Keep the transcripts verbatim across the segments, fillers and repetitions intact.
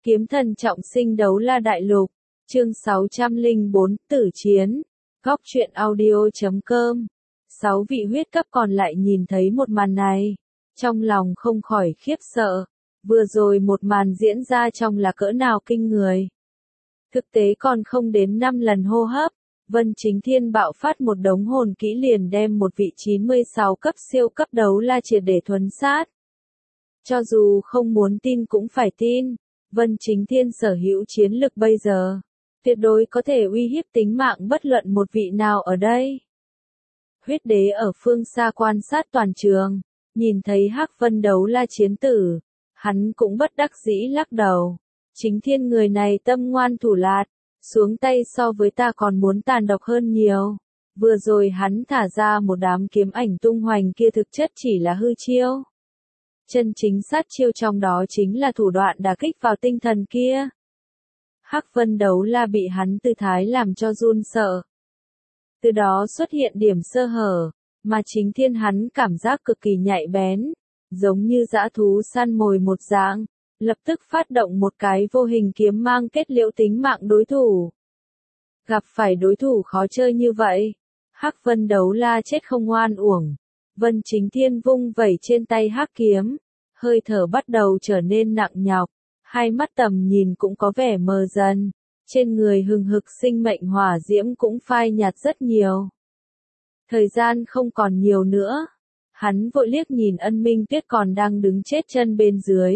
Kiếm thần trọng sinh đấu la đại lục, chương sáu trăm lẻ bốn, tử chiến, góc truyện audio chấm com. Sáu vị huyết cấp còn lại nhìn thấy một màn này, trong lòng không khỏi khiếp sợ, vừa rồi một màn diễn ra trong là cỡ nào kinh người. Thực tế còn không đến năm lần hô hấp, Vân Chính Thiên bạo phát một đống hồn kỹ liền đem một vị chín mươi sáu cấp siêu cấp đấu la triệt để thuần sát. Cho dù không muốn tin cũng phải tin, Vân Chính Thiên sở hữu chiến lực bây giờ, tuyệt đối có thể uy hiếp tính mạng bất luận một vị nào ở đây. Huyết đế ở phương xa quan sát toàn trường, nhìn thấy Hắc Vân đấu la chiến tử, hắn cũng bất đắc dĩ lắc đầu. Chính Thiên người này tâm ngoan thủ lạt, xuống tay so với ta còn muốn tàn độc hơn nhiều. Vừa rồi hắn thả ra một đám kiếm ảnh tung hoành kia thực chất chỉ là hư chiêu. Chân chính sát chiêu trong đó chính là thủ đoạn đả kích vào tinh thần kia. Hắc Vân đấu la bị hắn tư thái làm cho run sợ. Từ đó xuất hiện điểm sơ hở, mà Chính Thiên hắn cảm giác cực kỳ nhạy bén, giống như dã thú săn mồi một dạng, lập tức phát động một cái vô hình kiếm mang kết liễu tính mạng đối thủ. Gặp phải đối thủ khó chơi như vậy, Hắc Vân đấu la chết không oan uổng. Vân Chính Thiên vung vẩy trên tay hắc kiếm, hơi thở bắt đầu trở nên nặng nhọc, hai mắt tầm nhìn cũng có vẻ mờ dần, trên người hừng hực sinh mệnh hỏa diễm cũng phai nhạt rất nhiều. Thời gian không còn nhiều nữa, hắn vội liếc nhìn Ân Minh Tuyết còn đang đứng chết chân bên dưới.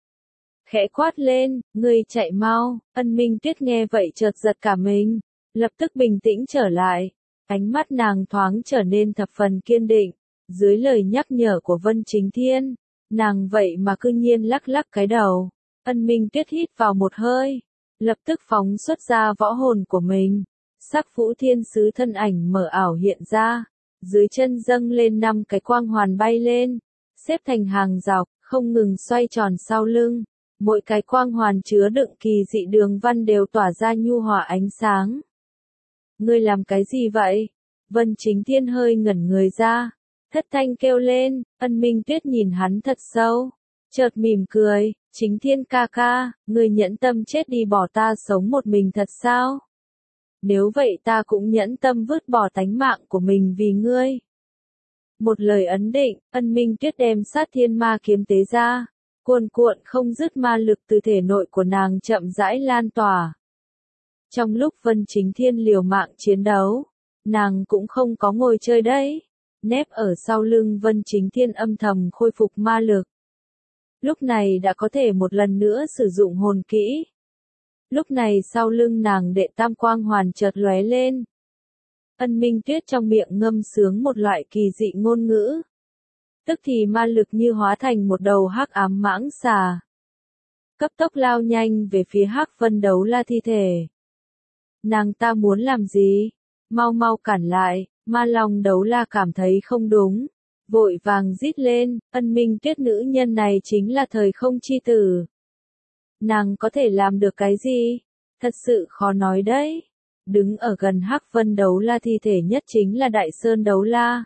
Khẽ quát lên, ngươi chạy mau. Ân Minh Tuyết nghe vậy chợt giật cả mình, lập tức bình tĩnh trở lại, ánh mắt nàng thoáng trở nên thập phần kiên định. Dưới lời nhắc nhở của Vân Chính Thiên, nàng vậy mà cư nhiên lắc lắc cái đầu. Ân Minh Tuyết hít vào một hơi, lập tức phóng xuất ra võ hồn của mình. Sắc Vũ Thiên Sứ thân ảnh mở ảo hiện ra, dưới chân dâng lên năm cái quang hoàn bay lên, xếp thành hàng dọc, không ngừng xoay tròn sau lưng. Mỗi cái quang hoàn chứa đựng kỳ dị đường văn đều tỏa ra nhu hòa ánh sáng. Ngươi làm cái gì vậy? Vân Chính Thiên hơi ngẩn người ra, thất thanh kêu lên. Ân Minh Tuyết nhìn hắn thật sâu, chợt mỉm cười, Chính Thiên ca ca, ngươi nhẫn tâm chết đi bỏ ta sống một mình thật sao? Nếu vậy ta cũng nhẫn tâm vứt bỏ tánh mạng của mình vì ngươi. Một lời ấn định, Ân Minh Tuyết đem sát thiên ma kiếm tế ra, cuồn cuộn không dứt ma lực từ thể nội của nàng chậm rãi lan tỏa. Trong lúc Vân Chính Thiên liều mạng chiến đấu, nàng cũng không có ngồi chơi đấy, nép ở sau lưng Vân Chính Thiên âm thầm khôi phục ma lực. Lúc này đã có thể một lần nữa sử dụng hồn kỹ. Lúc này sau lưng nàng đệ tam quang hoàn chợt lóe lên. Ân Minh Tuyết trong miệng ngâm sướng một loại kỳ dị ngôn ngữ. Tức thì ma lực như hóa thành một đầu hắc ám mãng xà, cấp tốc lao nhanh về phía Hắc Vân đấu la thi thể. Nàng ta muốn làm gì? Mau mau cản lại. Ma Long đấu la cảm thấy không đúng, vội vàng rít lên. Ân Minh Tuyết nữ nhân này chính là thời không chi tử. Nàng có thể làm được cái gì? Thật sự khó nói đấy. Đứng ở gần Hắc Vân đấu la thi thể nhất chính là Đại Sơn đấu la.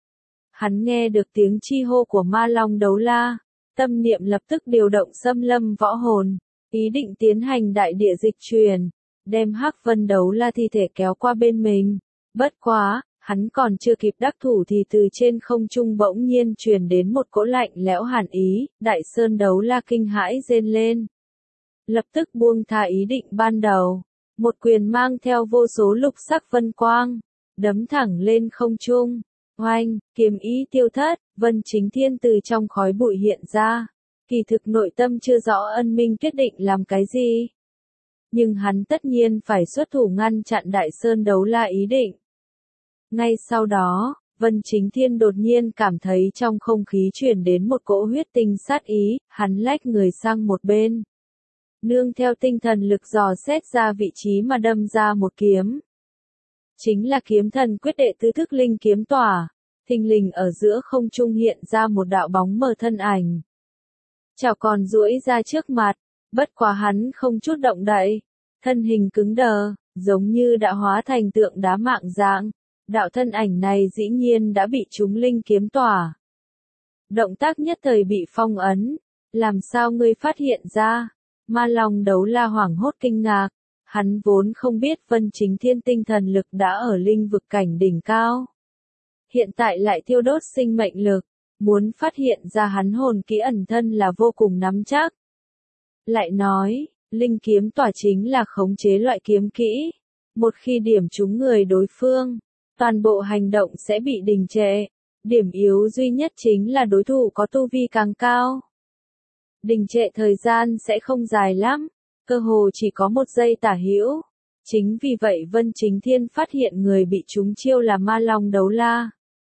Hắn nghe được tiếng chi hô của Ma Long đấu la, tâm niệm lập tức điều động xâm lâm võ hồn, ý định tiến hành đại địa dịch truyền, đem Hắc Vân đấu la thi thể kéo qua bên mình. Bất quá, hắn còn chưa kịp đắc thủ thì từ trên không trung bỗng nhiên truyền đến một cỗ lạnh lẽo hàn ý. Đại Sơn đấu la kinh hãi rên lên, lập tức buông tha ý định ban đầu, một quyền mang theo vô số lục sắc vân quang, đấm thẳng lên không trung. Oanh, kiếm ý tiêu thất, Vân Chính Thiên từ trong khói bụi hiện ra. Kỳ thực nội tâm chưa rõ Ân Minh Tuyết định làm cái gì, nhưng hắn tất nhiên phải xuất thủ ngăn chặn Đại Sơn đấu la ý định. Ngay sau đó, Vân Chính Thiên đột nhiên cảm thấy trong không khí truyền đến một cỗ huyết tinh sát ý, hắn lách người sang một bên, nương theo tinh thần lực dò xét ra vị trí mà đâm ra một kiếm. Chính là kiếm thần quyết đệ tứ thức linh kiếm tỏa, thình lình ở giữa không trung hiện ra một đạo bóng mờ thân ảnh. Chảo còn duỗi ra trước mặt, bất quá hắn không chút động đậy, thân hình cứng đờ, giống như đã hóa thành tượng đá mạng dạng. Đạo thân ảnh này dĩ nhiên đã bị trúng linh kiếm tỏa. Động tác nhất thời bị phong ấn, làm sao ngươi phát hiện ra? Ma Long Đấu La hoảng hốt kinh ngạc, hắn vốn không biết Vân Chính Thiên tinh thần lực đã ở linh vực cảnh đỉnh cao. Hiện tại lại thiêu đốt sinh mệnh lực, muốn phát hiện ra hắn hồn kỹ ẩn thân là vô cùng nắm chắc. Lại nói, linh kiếm tỏa chính là khống chế loại kiếm kỹ, một khi điểm trúng người đối phương, toàn bộ hành động sẽ bị đình trệ, điểm yếu duy nhất chính là đối thủ có tu vi càng cao. Đình trệ thời gian sẽ không dài lắm, cơ hồ chỉ có một giây tả hữu. Chính vì vậy Vân Chính Thiên phát hiện người bị trúng chiêu là Ma Long Đấu La.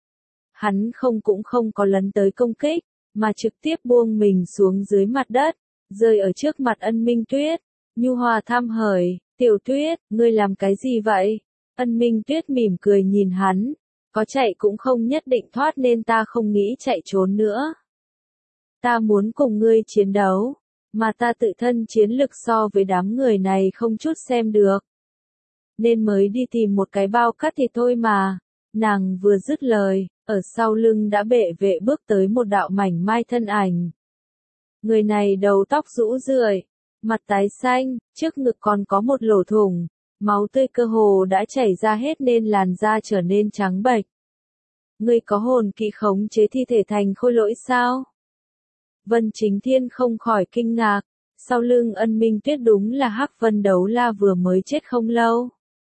Hắn không cũng không có lấn tới công kích, mà trực tiếp buông mình xuống dưới mặt đất, rơi ở trước mặt Ân Minh Tuyết. Nhu hòa tham hỏi, Tiểu Tuyết, ngươi làm cái gì vậy? Ân Minh Tuyết mỉm cười nhìn hắn, có chạy cũng không nhất định thoát nên ta không nghĩ chạy trốn nữa. Ta muốn cùng ngươi chiến đấu, mà ta tự thân chiến lực so với đám người này không chút xem được. Nên mới đi tìm một cái bao cát thì thôi mà. Nàng vừa dứt lời, ở sau lưng đã bệ vệ bước tới một đạo mảnh mai thân ảnh. Người này đầu tóc rũ rượi, mặt tái xanh, trước ngực còn có một lỗ thủng, máu tươi cơ hồ đã chảy ra hết nên làn da trở nên trắng bệch. Ngươi có hồn kỹ khống chế thi thể thành khôi lỗi sao? Vân Chính Thiên không khỏi kinh ngạc, sau lưng Ân Minh Tuyết đúng là Hắc Vân Đấu La vừa mới chết không lâu.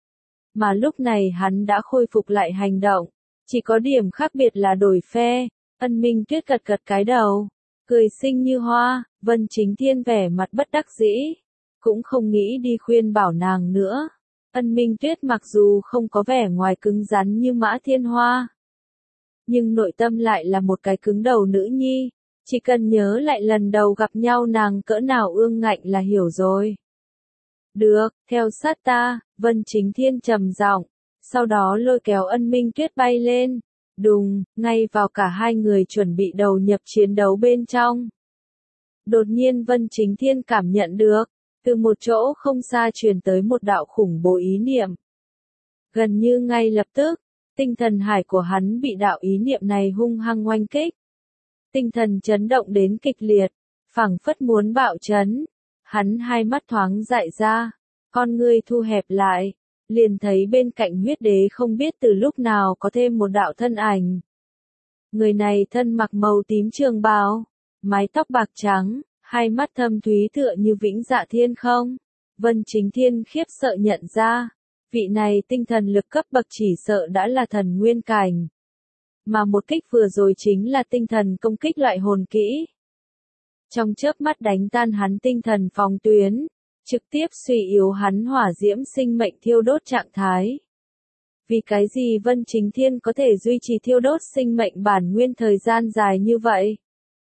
Mà lúc này hắn đã khôi phục lại hành động, chỉ có điểm khác biệt là đổi phe. Ân Minh Tuyết gật gật cái đầu, cười xinh như hoa. Vân Chính Thiên vẻ mặt bất đắc dĩ, cũng không nghĩ đi khuyên bảo nàng nữa. Ân Minh Tuyết mặc dù không có vẻ ngoài cứng rắn như Mã Thiên Hoa, nhưng nội tâm lại là một cái cứng đầu nữ nhi. Chỉ cần nhớ lại lần đầu gặp nhau nàng cỡ nào ương ngạnh là hiểu rồi. Được, theo sát ta, Vân Chính Thiên trầm giọng, sau đó lôi kéo Ân Minh Tuyết bay lên. Đùng, ngay vào cả hai người chuẩn bị đầu nhập chiến đấu bên trong. Đột nhiên Vân Chính Thiên cảm nhận được, từ một chỗ không xa truyền tới một đạo khủng bố ý niệm. Gần như ngay lập tức, tinh thần hải của hắn bị đạo ý niệm này hung hăng oanh kích. Tinh thần chấn động đến kịch liệt, phảng phất muốn bạo chấn. Hắn hai mắt thoáng dại ra, con ngươi thu hẹp lại, liền thấy bên cạnh huyết đế không biết từ lúc nào có thêm một đạo thân ảnh. Người này thân mặc màu tím trường bào, mái tóc bạc trắng, hai mắt thâm thúy tựa như vĩnh dạ thiên không. Vân Chính Thiên khiếp sợ nhận ra, vị này tinh thần lực cấp bậc chỉ sợ đã là thần nguyên cảnh. Mà một kích vừa rồi chính là tinh thần công kích loại hồn kỹ. Trong chớp mắt đánh tan hắn tinh thần phòng tuyến, trực tiếp suy yếu hắn hỏa diễm sinh mệnh thiêu đốt trạng thái. Vì cái gì Vân Chính Thiên có thể duy trì thiêu đốt sinh mệnh bản nguyên thời gian dài như vậy?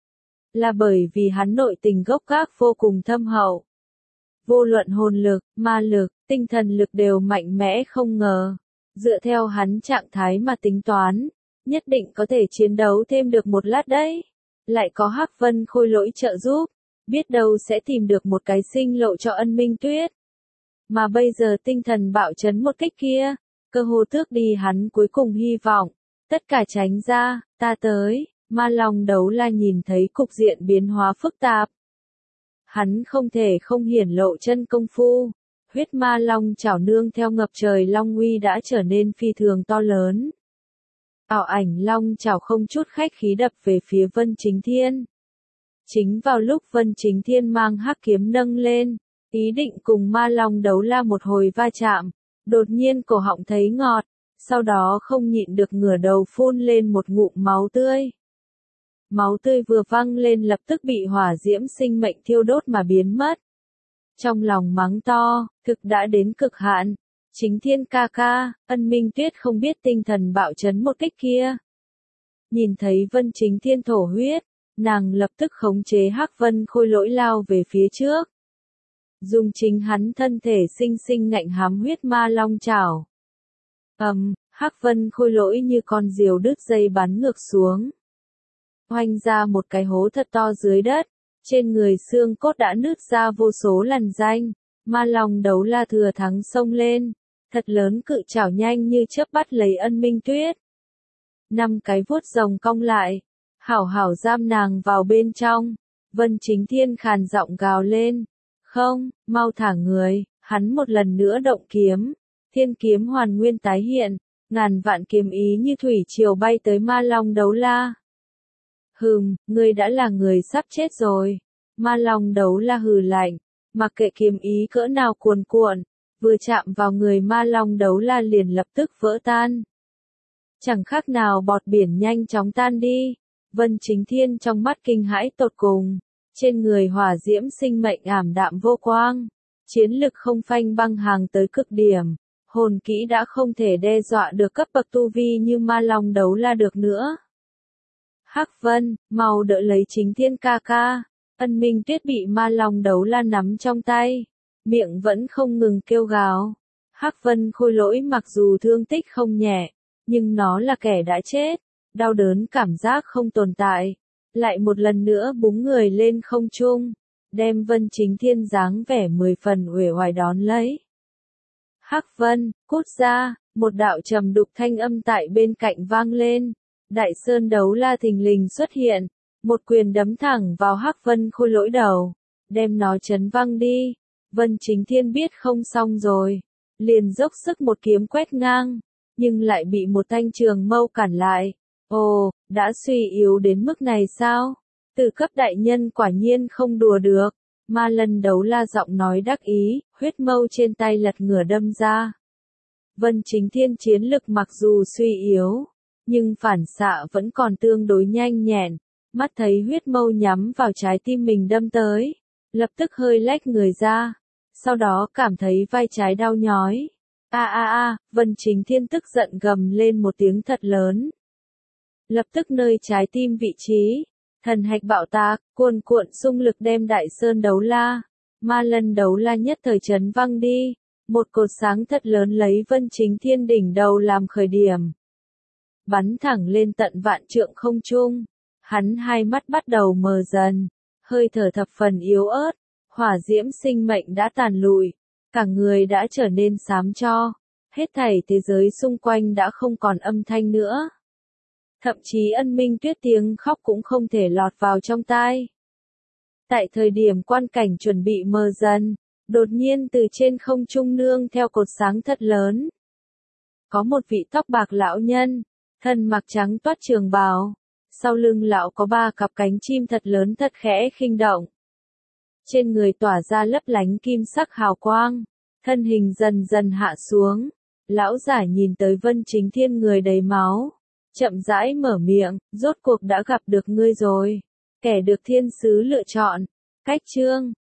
Là bởi vì hắn nội tình gốc gác vô cùng thâm hậu. Vô luận hồn lực, ma lực, tinh thần lực đều mạnh mẽ không ngờ. Dựa theo hắn trạng thái mà tính toán, nhất định có thể chiến đấu thêm được một lát đấy. Lại có Hắc Vân khôi lỗi trợ giúp, biết đâu sẽ tìm được một cái sinh lộ cho Ân Minh Tuyết. Mà bây giờ tinh thần bạo chấn một kích kia, cơ hồ tước đi hắn cuối cùng hy vọng. Tất cả tránh ra, ta tới. Ma Long Đấu La nhìn thấy cục diện biến hóa phức tạp. Hắn không thể không hiển lộ chân công phu. Huyết ma long chảo nương theo ngập trời long uy đã trở nên phi thường to lớn. Ảo ảnh long chảo không chút khách khí đập về phía Vân Chính Thiên. Chính vào lúc Vân Chính Thiên mang hắc kiếm nâng lên, ý định cùng Ma Long Đấu La một hồi va chạm, đột nhiên cổ họng thấy ngọt, sau đó không nhịn được ngửa đầu phun lên một ngụm máu tươi. Máu tươi vừa văng lên lập tức bị hỏa diễm sinh mệnh thiêu đốt mà biến mất. Trong lòng mắng to, thực đã đến cực hạn. Chính Thiên ca ca, Ân Minh Tuyết không biết tinh thần bạo chấn một kích kia. Nhìn thấy Vân Chính Thiên thổ huyết, nàng lập tức khống chế Hắc Vân khôi lỗi lao về phía trước. Dùng chính hắn thân thể sinh sinh ngạnh hám huyết ma long chảo. Ầm, um, Hắc Vân khôi lỗi như con diều đứt dây bắn ngược xuống. Hoành ra một cái hố thật to dưới đất, trên người xương cốt đã nứt ra vô số lằn ranh. Ma Long Đấu La thừa thắng xông lên, thật lớn cự chảo nhanh như chớp bắt lấy Ân Minh Tuyết. Năm cái vuốt rồng cong lại, hảo hảo giam nàng vào bên trong. Vân Chính Thiên khàn giọng gào lên, Không, mau thả người, hắn một lần nữa động kiếm, thiên kiếm hoàn nguyên tái hiện, ngàn vạn kiếm ý như thủy triều bay tới Ma Long Đấu La. Hừm, ngươi đã là người sắp chết rồi. Ma Long Đấu La hừ lạnh, mặc kệ kiếm ý cỡ nào cuồn cuộn, vừa chạm vào người Ma Long Đấu La liền lập tức vỡ tan. Chẳng khác nào bọt biển nhanh chóng tan đi. Vân Chính Thiên trong mắt kinh hãi tột cùng, trên người hỏa diễm sinh mệnh ảm đạm vô quang, chiến lực không phanh băng hàng tới cực điểm, hồn kỹ đã không thể đe dọa được cấp bậc tu vi như Ma Long Đấu La được nữa. Hắc Vân, mau đỡ lấy Chính Thiên ca ca. Ân Minh Tuyết bị Ma Long Đấu La nắm trong tay, miệng vẫn không ngừng kêu gào. Hắc Vân Khôi Lỗi mặc dù thương tích không nhẹ, nhưng nó là kẻ đã chết, đau đớn cảm giác không tồn tại, lại một lần nữa búng người lên không trung, đem Vân Chính Thiên dáng vẻ mười phần uể oải đón lấy. Hắc Vân, cút ra, một đạo trầm đục thanh âm tại bên cạnh vang lên, Đại Sơn Đấu La thình lình xuất hiện, một quyền đấm thẳng vào Hắc Vân Khôi Lỗi đầu, đem nó chấn văng đi. Vân Chính Thiên biết không xong rồi, liền dốc sức một kiếm quét ngang, nhưng lại bị một thanh trường mâu cản lại. Ồ, đã suy yếu đến mức này sao? Từ cấp đại nhân quả nhiên không đùa được. Ma Lân Đấu La giọng nói đắc ý, huyết mâu trên tay lật ngửa đâm ra. Vân Chính Thiên chiến lực mặc dù suy yếu, nhưng phản xạ vẫn còn tương đối nhanh nhẹn, mắt thấy huyết mâu nhắm vào trái tim mình đâm tới, lập tức hơi lách người ra, sau đó cảm thấy vai trái đau nhói. A a a, Vân Chính Thiên tức giận gầm lên một tiếng thật lớn. Lập tức nơi trái tim vị trí, thần hạch bạo tạc, cuồn cuộn xung lực đem Đại Sơn Đấu La, Ma Lân Đấu La nhất thời chấn văng đi, một cột sáng thật lớn lấy Vân Chính Thiên đỉnh đầu làm khởi điểm. Bắn thẳng lên tận vạn trượng không trung, hắn hai mắt bắt đầu mờ dần, hơi thở thập phần yếu ớt, hỏa diễm sinh mệnh đã tàn lụi, cả người đã trở nên xám cho, hết thảy thế giới xung quanh đã không còn âm thanh nữa. Thậm chí Ân Minh Tuyết tiếng khóc cũng không thể lọt vào trong tai. Tại thời điểm quan cảnh chuẩn bị mờ dần, đột nhiên từ trên không trung nương theo cột sáng thật lớn. Có một vị tóc bạc lão nhân, thân mặc trắng toát trường bào, sau lưng lão có ba cặp cánh chim thật lớn thật khẽ khinh động. Trên người tỏa ra lấp lánh kim sắc hào quang, thân hình dần dần hạ xuống, lão giả nhìn tới Vân Chính Thiên người đầy máu, chậm rãi mở miệng, rốt cuộc đã gặp được ngươi rồi, kẻ được thiên sứ lựa chọn, cách chương,